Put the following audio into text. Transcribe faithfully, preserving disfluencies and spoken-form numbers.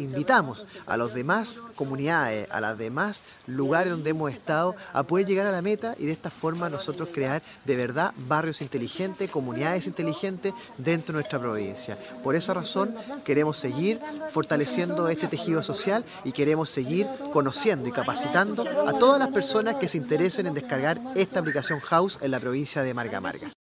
invitamos a las demás comunidades, a los demás lugares donde hemos estado, a poder llegar a la meta y de esta forma nosotros crear de verdad barrios inteligentes, comunidades inteligentes dentro de nuestra provincia. Por esa razón queremos seguir fortaleciendo este tejido social y queremos seguir conociendo y capacitando a todas las personas que se interesen en descargar esta aplicación House en la provincia de Marga Marga.